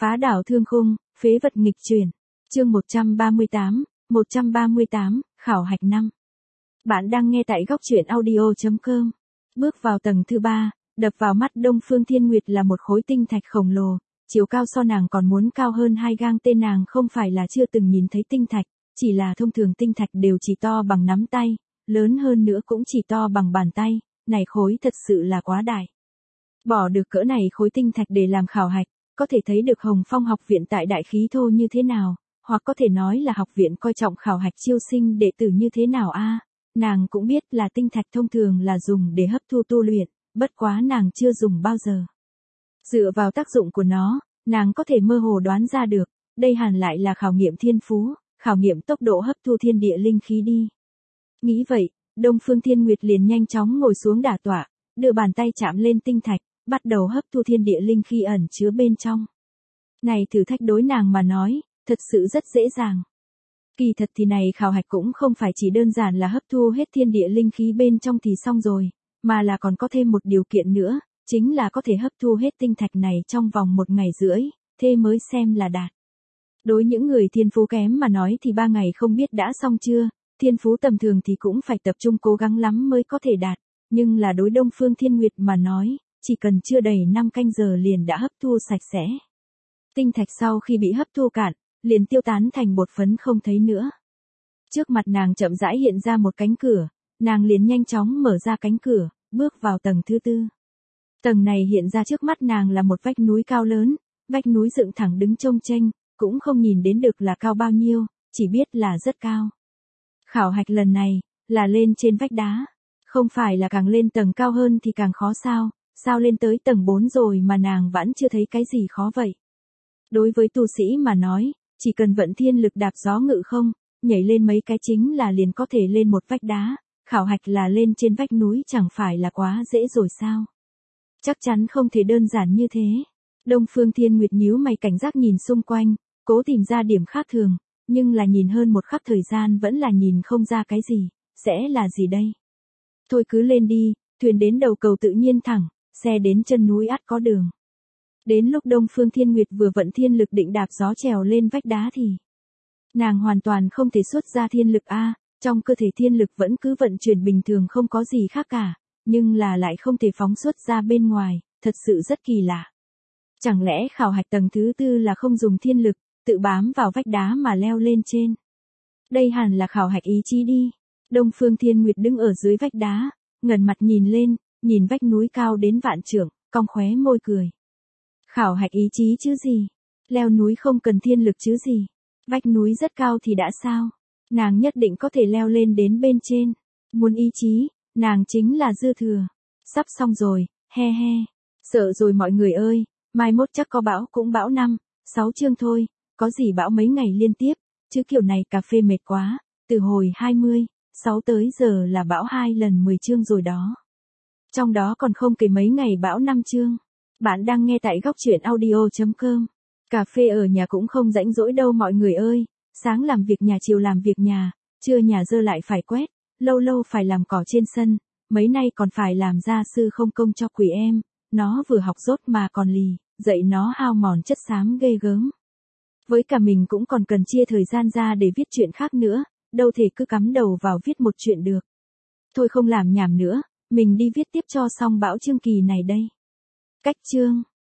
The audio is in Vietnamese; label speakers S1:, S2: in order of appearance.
S1: Phá đảo thương khung, phế vật nghịch chuyển. Chương 138, khảo hạch 5. Bạn đang nghe tại góc truyện audio.com. Bước vào tầng thứ 3, đập vào mắt Đông Phương Thiên Nguyệt là một khối tinh thạch khổng lồ, chiều cao so nàng còn muốn cao hơn 2 gang tên. Nàng không phải là chưa từng nhìn thấy tinh thạch, chỉ là thông thường tinh thạch đều chỉ to bằng nắm tay, lớn hơn nữa cũng chỉ to bằng bàn tay, này khối thật sự là quá đại. Bỏ được cỡ này khối tinh thạch để làm khảo hạch, có thể thấy được Hồng Phong học viện tại Đại Khí Thô như thế nào, hoặc có thể nói là học viện coi trọng khảo hạch chiêu sinh đệ tử như thế nào a. Nàng cũng biết là tinh thạch thông thường là dùng để hấp thu tu luyện, bất quá nàng chưa dùng bao giờ. Dựa vào tác dụng của nó, nàng có thể mơ hồ đoán ra được, đây hẳn lại là khảo nghiệm thiên phú, khảo nghiệm tốc độ hấp thu thiên địa linh khí đi. Nghĩ vậy, Đông Phương Thiên Nguyệt liền nhanh chóng ngồi xuống đả tọa, đưa bàn tay chạm lên tinh thạch, bắt đầu hấp thu thiên địa linh khí ẩn chứa bên trong. Này thử thách đối nàng mà nói, thật sự rất dễ dàng. Kỳ thật thì này khảo hạch cũng không phải chỉ đơn giản là hấp thu hết thiên địa linh khí bên trong thì xong rồi, mà là còn có thêm một điều kiện nữa, chính là có thể hấp thu hết tinh thạch này trong vòng 1 ngày rưỡi, thế mới xem là đạt. Đối những người thiên phú kém mà nói thì 3 ngày không biết đã xong chưa, thiên phú tầm thường thì cũng phải tập trung cố gắng lắm mới có thể đạt, nhưng là đối Đông Phương Thiên Nguyệt mà nói, chỉ cần chưa đầy 5 canh giờ liền đã hấp thu sạch sẽ. Tinh thạch sau khi bị hấp thu cạn, liền tiêu tán thành bột phấn không thấy nữa. Trước mặt nàng chậm rãi hiện ra một cánh cửa, nàng liền nhanh chóng mở ra cánh cửa, bước vào tầng thứ 4. Tầng này hiện ra trước mắt nàng là một vách núi cao lớn, vách núi dựng thẳng đứng chông chênh, cũng không nhìn đến được là cao bao nhiêu, chỉ biết là rất cao. Khảo hạch lần này, là lên trên vách đá, không phải là càng lên tầng cao hơn thì càng khó sao lên tới tầng 4 rồi mà nàng vẫn chưa thấy cái gì khó vậy. Đối với tu sĩ mà nói, chỉ cần vận thiên lực đạp gió ngự không, nhảy lên mấy cái chính là liền có thể lên một vách đá, khảo hạch là lên trên vách núi chẳng phải là quá dễ rồi sao? Chắc chắn không thể đơn giản như thế. Đông Phương Thiên Nguyệt nhíu mày cảnh giác nhìn xung quanh, cố tìm ra điểm khác thường, nhưng là nhìn hơn một khắc thời gian vẫn là nhìn không ra cái gì, sẽ là gì đây? Thôi cứ lên đi, thuyền đến đầu cầu tự nhiên thẳng, xe đến chân núi ắt có đường. Đến lúc Đông Phương Thiên Nguyệt vừa vận thiên lực định đạp gió trèo lên vách đá thì nàng hoàn toàn không thể xuất ra thiên lực a, trong cơ thể thiên lực vẫn cứ vận chuyển bình thường không có gì khác cả, nhưng là lại không thể phóng xuất ra bên ngoài, thật sự rất kỳ lạ. Chẳng lẽ khảo hạch tầng thứ 4 là không dùng thiên lực, tự bám vào vách đá mà leo lên trên? Đây hẳn là khảo hạch ý chí đi. Đông Phương Thiên Nguyệt đứng ở dưới vách đá, ngẩng mặt nhìn lên, nhìn vách núi cao đến vạn trượng, cong khóe môi cười. Khảo hạch ý chí chứ gì? Leo núi không cần thiên lực chứ gì? Vách núi rất cao thì đã sao? Nàng nhất định có thể leo lên đến bên trên. Muốn ý chí, nàng chính là dư thừa. Sắp xong rồi, he he. Sợ rồi mọi người ơi, mai mốt chắc có bão cũng bão 5, 6 chương thôi, có gì bão mấy ngày liên tiếp, chứ kiểu này cà phê mệt quá, từ hồi 6 tới giờ là bão 2 lần 10 chương rồi đó. Trong đó còn không kể mấy ngày bão 5 chương. Bạn đang nghe tại góc truyện audio.com. Cà phê ở nhà cũng không rảnh rỗi đâu mọi người ơi, sáng làm việc nhà chiều làm việc nhà, trưa nhà dơ lại phải quét, lâu lâu phải làm cỏ trên sân, mấy nay còn phải làm gia sư không công cho quỷ em, nó vừa học dốt mà còn lì, dạy nó hao mòn chất xám ghê gớm. Với cả mình cũng còn cần chia thời gian ra để viết chuyện khác nữa, đâu thể cứ cắm đầu vào viết một chuyện được. Thôi không làm nhảm nữa, mình đi viết tiếp cho xong bão chương kỳ này đây. Cách chương